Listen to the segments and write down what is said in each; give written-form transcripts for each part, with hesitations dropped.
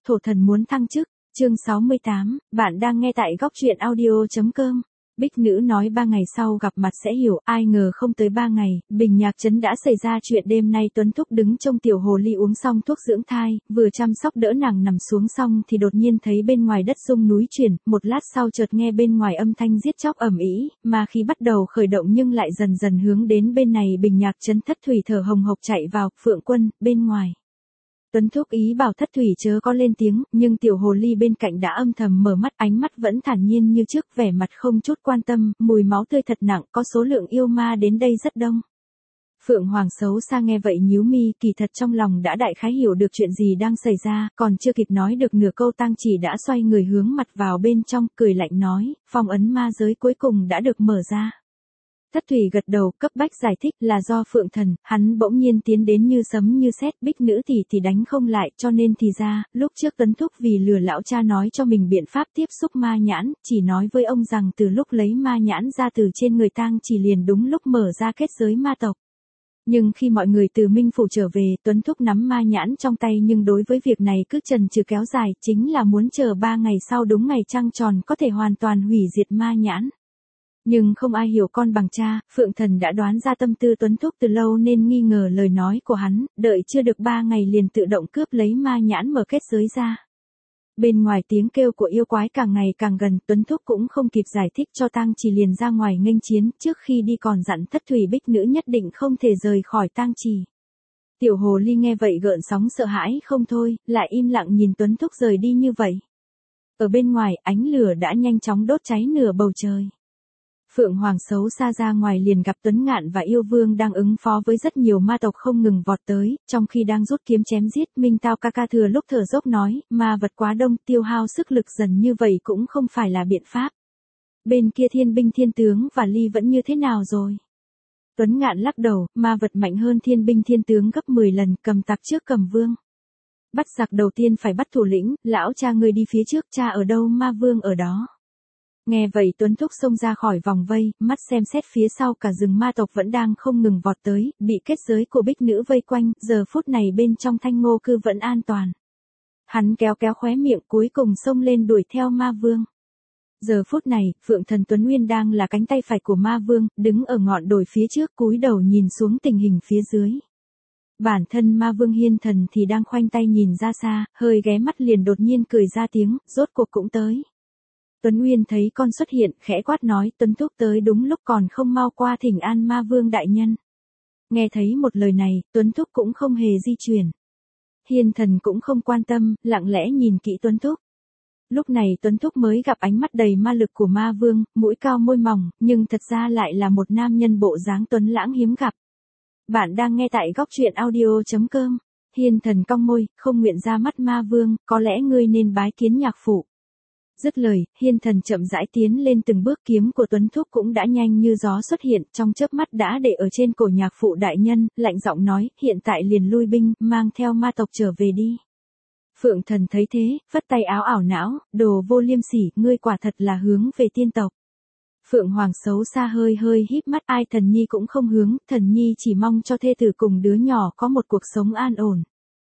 thổ thần muốn thăng chức. Chương 68, bạn đang nghe tại góc truyện audio.com. Bích nữ nói 3 ngày sau gặp mặt sẽ hiểu, ai ngờ không tới 3 ngày, Bình Nhạc Trấn đã xảy ra chuyện. Đêm nay Tuấn Thúc đứng trông tiểu hồ ly uống xong thuốc dưỡng thai, vừa chăm sóc đỡ nàng nằm xuống xong thì đột nhiên thấy bên ngoài đất rung núi chuyển, một lát sau chợt nghe bên ngoài âm thanh giết chóc ầm ĩ, mà khi bắt đầu khởi động nhưng lại dần dần hướng đến bên này. Bình Nhạc Trấn Thất Thủy thở hồng hộc chạy vào, Phượng Quân, bên ngoài. Tuấn Thúc ý bảo Thất Thủy chớ có lên tiếng, nhưng tiểu hồ ly bên cạnh đã âm thầm mở mắt, ánh mắt vẫn thản nhiên như trước, vẻ mặt không chút quan tâm. Mùi máu tươi thật nặng, có số lượng yêu ma đến đây rất đông. Phượng Hoàng xấu xa nghe vậy nhíu mi, kỳ thật trong lòng đã đại khái hiểu được chuyện gì đang xảy ra, còn chưa kịp nói được nửa câu Tang Chỉ đã xoay người hướng mặt vào bên trong, cười lạnh nói, phong ấn ma giới cuối cùng đã được mở ra. Thất Thủy gật đầu, cấp bách giải thích là do Phượng Thần, hắn bỗng nhiên tiến đến như sấm như sét, Bích nữ thì đánh không lại, cho nên thì ra, lúc trước Tuấn Thúc vì lừa lão cha nói cho mình biện pháp tiếp xúc ma nhãn, chỉ nói với ông rằng từ lúc lấy ma nhãn ra từ trên người Tang Chỉ liền đúng lúc mở ra kết giới ma tộc. Nhưng khi mọi người từ Minh Phủ trở về, Tuấn Thúc nắm ma nhãn trong tay, nhưng đối với việc này cứ chần chừ kéo dài, chính là muốn chờ 3 ngày sau đúng ngày trăng tròn có thể hoàn toàn hủy diệt ma nhãn. Nhưng không ai hiểu con bằng cha, Phượng Thần đã đoán ra tâm tư Tuấn Thúc từ lâu nên nghi ngờ lời nói của hắn, đợi chưa được 3 ngày liền tự động cướp lấy ma nhãn mở kết giới ra. Bên ngoài tiếng kêu của yêu quái càng ngày càng gần, Tuấn Thúc cũng không kịp giải thích cho Tang Chỉ liền ra ngoài nghênh chiến, trước khi đi còn dặn Thất Thủy Bích nữ nhất định không thể rời khỏi Tang Chỉ. Tiểu hồ ly nghe vậy gợn sóng sợ hãi không thôi, lại im lặng nhìn Tuấn Thúc rời đi như vậy. Ở bên ngoài, ánh lửa đã nhanh chóng đốt cháy nửa bầu trời. Phượng Hoàng xấu xa ra ngoài liền gặp Tuấn Ngạn và Yêu Vương đang ứng phó với rất nhiều ma tộc không ngừng vọt tới, trong khi đang rút kiếm chém giết. Minh Tao ca ca thừa lúc thở dốc nói, ma vật quá đông, tiêu hao sức lực dần như vậy cũng không phải là biện pháp. Bên kia Thiên binh Thiên tướng và Ly vẫn như thế nào rồi? Tuấn Ngạn lắc đầu, ma vật mạnh hơn Thiên binh Thiên tướng gấp 10 lần, cầm tặc trước cầm vương. Bắt giặc đầu tiên phải bắt thủ lĩnh, lão cha ngươi đi phía trước, cha ở đâu ma vương ở đó. Nghe vậy Tuấn Thúc xông ra khỏi vòng vây, mắt xem xét phía sau cả rừng ma tộc vẫn đang không ngừng vọt tới, bị kết giới của Bích nữ vây quanh, giờ phút này bên trong Thanh Ngô cư vẫn an toàn. Hắn kéo khóe miệng cuối cùng xông lên đuổi theo ma vương. Giờ phút này, Phượng Thần Tuấn Nguyên đang là cánh tay phải của ma vương, đứng ở ngọn đồi phía trước cúi đầu nhìn xuống tình hình phía dưới. Bản thân ma vương Hiên Thần thì đang khoanh tay nhìn ra xa, hơi ghé mắt liền đột nhiên cười ra tiếng, rốt cuộc cũng tới. Tuấn Nguyên thấy con xuất hiện, khẽ quát nói, Tuấn Thúc tới đúng lúc, còn không mau qua thỉnh an ma vương đại nhân. Nghe thấy một lời này, Tuấn Thúc cũng không hề di chuyển. Hiên Thần cũng không quan tâm, lặng lẽ nhìn kỹ Tuấn Thúc. Lúc này Tuấn Thúc mới gặp ánh mắt đầy ma lực của ma vương, mũi cao môi mỏng, nhưng thật ra lại là một nam nhân bộ dáng tuấn lãng hiếm gặp. Bạn đang nghe tại góc truyện audio.com. Hiên Thần cong môi, không nguyện ra mắt ma vương, có lẽ ngươi nên bái kiến nhạc phụ. Dứt lời, Hiên Thần chậm rãi tiến lên từng bước, kiếm của Tuấn Thúc cũng đã nhanh như gió xuất hiện, trong chớp mắt đã để ở trên cổ nhạc phụ đại nhân, lạnh giọng nói, hiện tại liền lui binh, mang theo ma tộc trở về đi. Phượng Thần thấy thế, phất tay áo ảo não, đồ vô liêm sỉ, ngươi quả thật là hướng về tiên tộc. Phượng Hoàng xấu xa hơi híp mắt, ai Thần Nhi cũng không hướng, Thần Nhi chỉ mong cho thê tử cùng đứa nhỏ có một cuộc sống an ổn.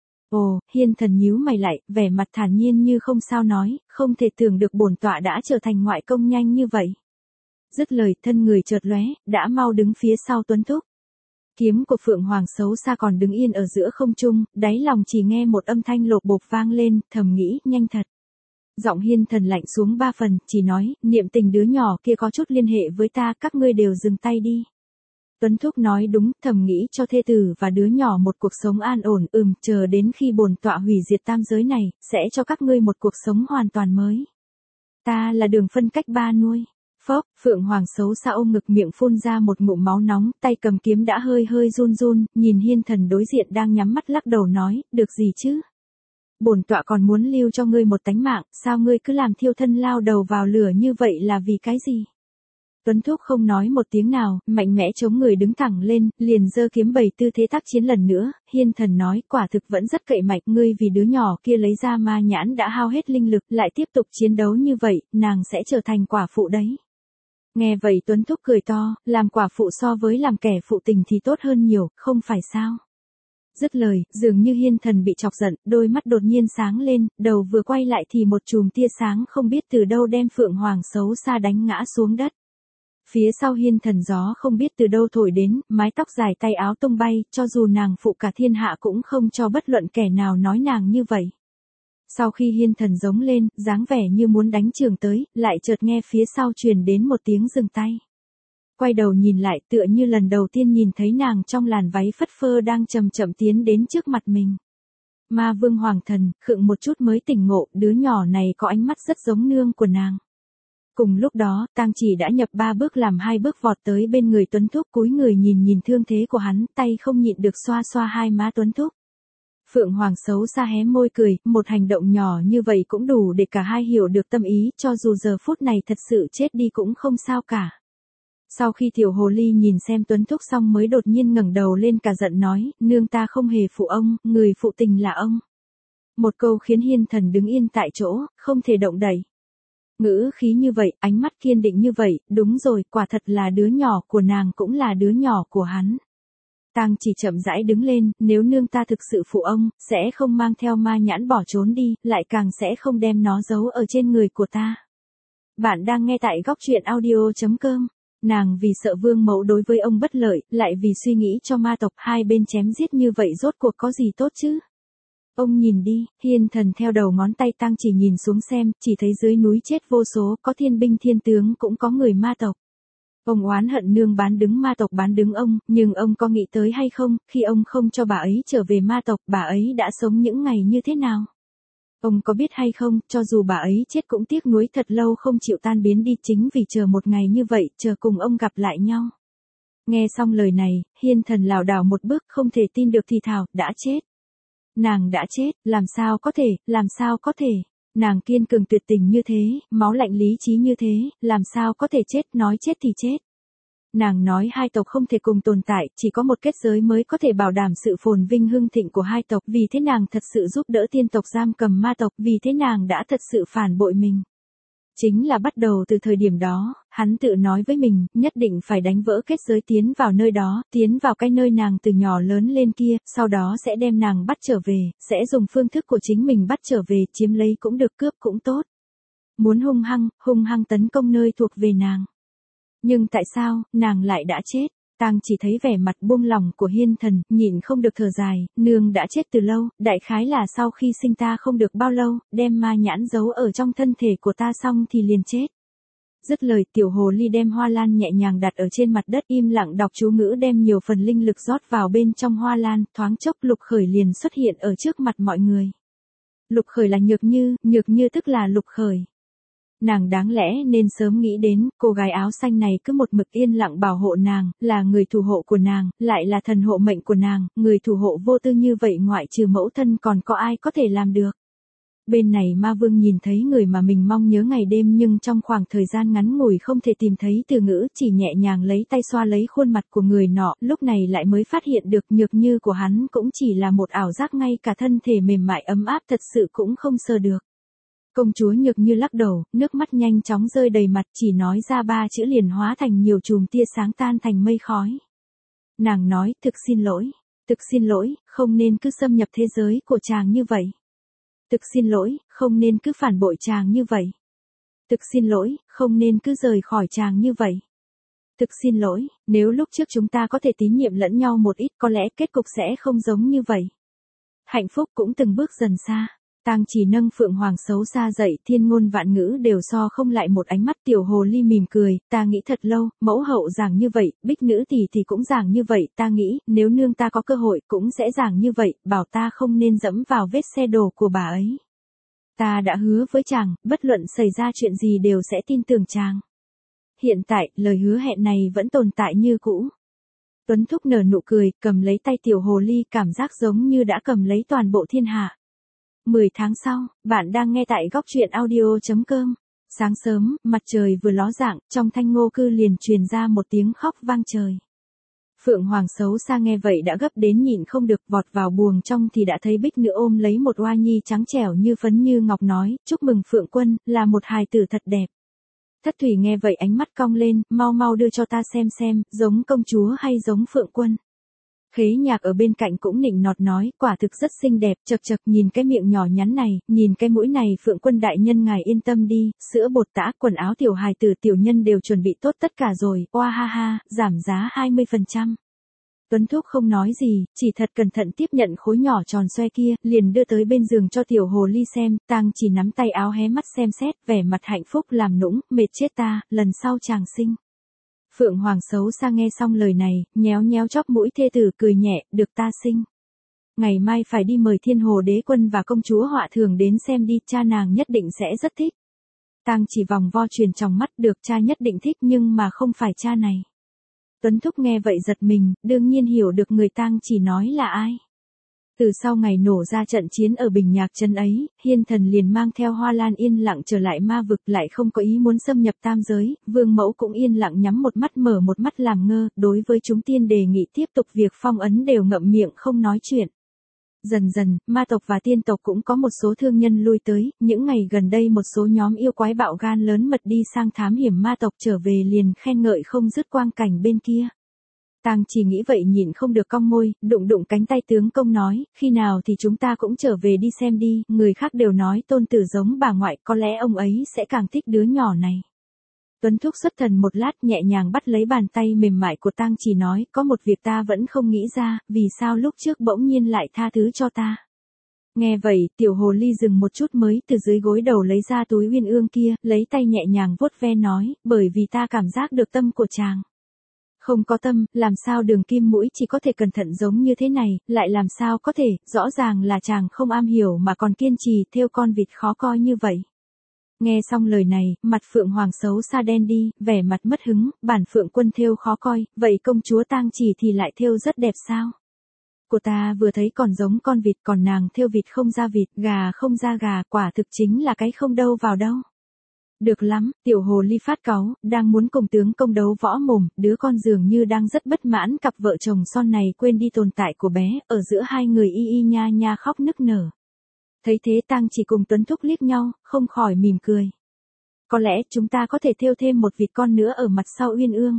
Ồ, Hiên Thần nhíu mày lại, vẻ mặt thản nhiên như không sao nói, không thể tưởng được bổn tọa đã trở thành ngoại công nhanh như vậy. Dứt lời, thân người chợt lóe, đã mau đứng phía sau Tuấn Thúc. Kiếm của Phượng Hoàng xấu xa còn đứng yên ở giữa không trung, đáy lòng chỉ nghe một âm thanh lộp bộp vang lên, thầm nghĩ, nhanh thật. Giọng Hiên Thần lạnh xuống 3 phần, chỉ nói, niệm tình đứa nhỏ kia có chút liên hệ với ta, các ngươi đều dừng tay đi. Tuấn Thúc nói đúng, thầm nghĩ cho thê tử và đứa nhỏ một cuộc sống an ổn, chờ đến khi bổn tọa hủy diệt tam giới này, sẽ cho các ngươi một cuộc sống hoàn toàn mới. Ta là Đường phân cách ba nuôi. Phốc, Phượng Hoàng xấu xa ôm ngực, miệng phun ra một ngụm máu nóng, tay cầm kiếm đã hơi run, nhìn Hiên Thần đối diện đang nhắm mắt lắc đầu nói, được gì chứ? Bổn tọa còn muốn lưu cho ngươi một tánh mạng, sao ngươi cứ làm thiêu thân lao đầu vào lửa như vậy là vì cái gì? Tuấn Thúc không nói một tiếng nào, mạnh mẽ chống người đứng thẳng lên, liền giơ kiếm bày tư thế tác chiến lần nữa. Hiên Thần nói, quả thực vẫn rất cậy mạnh, ngươi vì đứa nhỏ kia lấy ra ma nhãn đã hao hết linh lực, lại tiếp tục chiến đấu như vậy, nàng sẽ trở thành quả phụ đấy. Nghe vậy Tuấn Thúc cười to, làm quả phụ so với làm kẻ phụ tình thì tốt hơn nhiều, không phải sao? Dứt lời, dường như Hiên Thần bị chọc giận, đôi mắt đột nhiên sáng lên, đầu vừa quay lại thì một chùm tia sáng không biết từ đâu đem Phượng Hoàng xấu xa đánh ngã xuống đất. Phía sau Hiên Thần gió không biết từ đâu thổi đến, mái tóc dài tay áo tung bay, cho dù nàng phụ cả thiên hạ cũng không cho bất luận kẻ nào nói nàng như vậy. Sau khi Hiên Thần giống lên, dáng vẻ như muốn đánh trường tới, lại chợt nghe phía sau truyền đến một tiếng dừng tay. Quay đầu nhìn lại tựa như lần đầu tiên nhìn thấy nàng trong làn váy phất phơ đang chậm chậm tiến đến trước mặt mình. Ma Vương Hoàng Thần, khựng một chút mới tỉnh ngộ, đứa nhỏ này có ánh mắt rất giống nương của nàng. Cùng lúc đó, Tang Chỉ đã nhập 3 bước làm 2 bước vọt tới bên người Tuấn Thúc, cúi người nhìn thương thế của hắn, tay không nhịn được xoa xoa hai má Tuấn Thúc. Phượng Hoàng xấu xa hé môi cười, một hành động nhỏ như vậy cũng đủ để cả hai hiểu được tâm ý, cho dù giờ phút này thật sự chết đi cũng không sao cả. Sau khi tiểu hồ ly nhìn xem Tuấn Thúc xong mới đột nhiên ngẩng đầu lên cả giận nói, nương ta không hề phụ ông, người phụ tình là ông. Một câu khiến Hiên Thần đứng yên tại chỗ, không thể động đậy. Ngữ khí như vậy, ánh mắt kiên định như vậy, đúng rồi, quả thật là đứa nhỏ của nàng cũng là đứa nhỏ của hắn. Tang Chỉ chậm rãi đứng lên, nếu nương ta thực sự phụ ông, sẽ không mang theo ma nhãn bỏ trốn đi, lại càng sẽ không đem nó giấu ở trên người của ta. Bạn đang nghe tại góc truyện audio.com. Nàng vì sợ vương mẫu đối với ông bất lợi, lại vì suy nghĩ cho ma tộc hai bên chém giết như vậy rốt cuộc có gì tốt chứ? Ông nhìn đi, Hiên Thần theo đầu ngón tay Tang Chỉ nhìn xuống xem, chỉ thấy dưới núi chết vô số, có thiên binh thiên tướng cũng có người ma tộc. Ông oán hận nương bán đứng ma tộc bán đứng ông, nhưng ông có nghĩ tới hay không, khi ông không cho bà ấy trở về ma tộc, bà ấy đã sống những ngày như thế nào? Ông có biết hay không, cho dù bà ấy chết cũng tiếc nuối thật lâu không chịu tan biến đi chính vì chờ một ngày như vậy, chờ cùng ông gặp lại nhau. Nghe xong lời này, Hiên Thần lảo đảo một bước không thể tin được thì thào, đã chết. Nàng đã chết, làm sao có thể, nàng kiên cường tuyệt tình như thế, máu lạnh lý trí như thế, làm sao có thể chết, nói chết thì chết. Nàng nói hai tộc không thể cùng tồn tại, chỉ có một kết giới mới có thể bảo đảm sự phồn vinh hưng thịnh của hai tộc, vì thế nàng thật sự giúp đỡ tiên tộc giam cầm ma tộc, vì thế nàng đã thật sự phản bội mình. Chính là bắt đầu từ thời điểm đó, hắn tự nói với mình, nhất định phải đánh vỡ kết giới tiến vào nơi đó, tiến vào cái nơi nàng từ nhỏ lớn lên kia, sau đó sẽ đem nàng bắt trở về, sẽ dùng phương thức của chính mình bắt trở về, chiếm lấy cũng được, cướp cũng tốt. Muốn hung hăng tấn công nơi thuộc về nàng. Nhưng tại sao, nàng lại đã chết? Tang Chỉ thấy vẻ mặt buông lỏng của Hiên Thần, nhịn không được thở dài, nương đã chết từ lâu, đại khái là sau khi sinh ta không được bao lâu, đem ma nhãn giấu ở trong thân thể của ta xong thì liền chết. Dứt lời tiểu hồ ly đem hoa lan nhẹ nhàng đặt ở trên mặt đất im lặng đọc chú ngữ đem nhiều phần linh lực rót vào bên trong hoa lan, thoáng chốc Lục Khởi liền xuất hiện ở trước mặt mọi người. Lục Khởi là Nhược Như tức là Lục Khởi. Nàng đáng lẽ nên sớm nghĩ đến, cô gái áo xanh này cứ một mực yên lặng bảo hộ nàng, là người thủ hộ của nàng, lại là thần hộ mệnh của nàng, người thủ hộ vô tư như vậy ngoại trừ mẫu thân còn có ai có thể làm được. Bên này ma vương nhìn thấy người mà mình mong nhớ ngày đêm nhưng trong khoảng thời gian ngắn ngủi không thể tìm thấy từ ngữ, chỉ nhẹ nhàng lấy tay xoa lấy khuôn mặt của người nọ, lúc này lại mới phát hiện được Nhược Như của hắn cũng chỉ là một ảo giác, ngay cả thân thể mềm mại ấm áp thật sự cũng không sờ được. Công chúa Nhược Như lắc đầu, nước mắt nhanh chóng rơi đầy mặt, chỉ nói ra 3 chữ liền hóa thành nhiều chùm tia sáng tan thành mây khói. Nàng nói, thực xin lỗi, không nên cứ xâm nhập thế giới của chàng như vậy. Thực xin lỗi, không nên cứ phản bội chàng như vậy. Thực xin lỗi, không nên cứ rời khỏi chàng như vậy. Thực xin lỗi, nếu lúc trước chúng ta có thể tín nhiệm lẫn nhau một ít có lẽ kết cục sẽ không giống như vậy. Hạnh phúc cũng từng bước dần xa. Tang Chỉ nâng Phượng Hoàng xấu xa dậy, thiên ngôn vạn ngữ đều so không lại một ánh mắt. Tiểu hồ ly mỉm cười, ta nghĩ thật lâu, mẫu hậu giảng như vậy, Bích nữ tỷ thì cũng giảng như vậy, ta nghĩ, nếu nương ta có cơ hội cũng sẽ giảng như vậy, bảo ta không nên dẫm vào vết xe đổ của bà ấy. Ta đã hứa với chàng, bất luận xảy ra chuyện gì đều sẽ tin tưởng chàng. Hiện tại, lời hứa hẹn này vẫn tồn tại như cũ. Tuấn Thúc nở nụ cười, cầm lấy tay tiểu hồ ly, cảm giác giống như đã cầm lấy toàn bộ thiên hạ. 10 tháng sau, bạn đang nghe tại góc truyện audio.com. Sáng sớm, mặt trời vừa ló dạng, trong thanh ngô cư liền truyền ra một tiếng khóc vang trời. Phượng Hoàng xấu xa nghe vậy đã gấp đến nhịn không được, vọt vào buồng trong thì đã thấy Bích nữ ôm lấy một oa nhi trắng trẻo như phấn như ngọc nói, chúc mừng Phượng quân, là một hài tử thật đẹp. Thất Thủy nghe vậy ánh mắt cong lên, mau đưa cho ta xem, giống công chúa hay giống Phượng quân. Khế Nhạc ở bên cạnh cũng nịnh nọt nói, quả thực rất xinh đẹp, chật chật, nhìn cái miệng nhỏ nhắn này, nhìn cái mũi này, Phượng Quân đại nhân ngài yên tâm đi, sữa bột tã, quần áo tiểu hài tử tiểu nhân đều chuẩn bị tốt tất cả rồi, oa ha ha, giảm giá 20%. Tuấn Thúc không nói gì, chỉ thật cẩn thận tiếp nhận khối nhỏ tròn xoe kia, liền đưa tới bên giường cho tiểu hồ ly xem, Tang Chỉ nắm tay áo hé mắt xem xét, vẻ mặt hạnh phúc làm nũng, mệt chết ta, lần sau chàng sinh. Phượng Hoàng xấu xa nghe xong lời này, nhéo nhéo chóp mũi thê tử cười nhẹ, được ta sinh. Ngày mai phải đi mời Thiên Hồ Đế Quân và công chúa Họa Thường đến xem đi, cha nàng nhất định sẽ rất thích. Tang Chỉ vòng vo truyền trong mắt, được cha nhất định thích nhưng mà không phải cha này. Tuấn Thúc nghe vậy giật mình, đương nhiên hiểu được người Tang Chỉ nói là ai. Từ sau ngày nổ ra trận chiến ở Bình Nhạc Trấn ấy, Hiên Thần liền mang theo Hoa Lan yên lặng trở lại ma vực, lại không có ý muốn xâm nhập tam giới, Vương Mẫu cũng yên lặng nhắm một mắt mở một mắt làm ngơ, đối với chúng tiên đề nghị tiếp tục việc phong ấn đều ngậm miệng không nói chuyện. Dần dần, ma tộc và tiên tộc cũng có một số thương nhân lui tới, những ngày gần đây một số nhóm yêu quái bạo gan lớn mật đi sang thám hiểm ma tộc trở về liền khen ngợi không dứt quang cảnh bên kia. Tang Chỉ nghĩ vậy nhịn không được cong môi, đụng đụng cánh tay tướng công nói, khi nào thì chúng ta cũng trở về đi xem đi, người khác đều nói tôn tử giống bà ngoại, có lẽ ông ấy sẽ càng thích đứa nhỏ này. Tuấn Thúc xuất thần một lát nhẹ nhàng bắt lấy bàn tay mềm mại của Tang Chỉ nói, có một việc ta vẫn không nghĩ ra, vì sao lúc trước bỗng nhiên lại tha thứ cho ta. Nghe vậy, tiểu hồ ly dừng một chút mới từ dưới gối đầu lấy ra túi uyên ương kia, lấy tay nhẹ nhàng vuốt ve nói, bởi vì ta cảm giác được tâm của chàng. Không có tâm, làm sao Đường Kim Mũi chỉ có thể cẩn thận giống như thế này, lại làm sao có thể, rõ ràng là chàng không am hiểu mà còn kiên trì thêu con vịt khó coi như vậy. Nghe xong lời này, mặt Phượng Hoàng xấu xa đen đi, vẻ mặt mất hứng, bản Phượng Quân thêu khó coi, vậy công chúa Tang Chỉ thì lại thêu rất đẹp sao? Của ta vừa thấy còn giống con vịt, còn nàng thêu vịt không ra vịt, gà không ra gà, quả thực chính là cái không đâu vào đâu. Được lắm, tiểu hồ ly phát cáu, đang muốn cùng tướng công đấu võ mồm, đứa con dường như đang rất bất mãn cặp vợ chồng son này quên đi tồn tại của bé, ở giữa hai người y y nha nha khóc nức nở. Thấy thế Tang Chỉ cùng Tuấn Thúc liếc nhau, không khỏi mỉm cười. Có lẽ chúng ta có thể thêu thêm một vịt con nữa ở mặt sau uyên ương.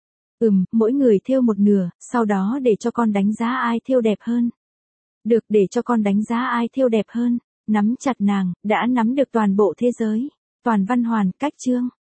Mỗi người thêu một nửa, sau đó để cho con đánh giá ai thêu đẹp hơn. Được, để cho con đánh giá ai thêu đẹp hơn. Nắm chặt nàng, đã nắm được toàn bộ thế giới. Toàn Văn Hoàn, cách chương.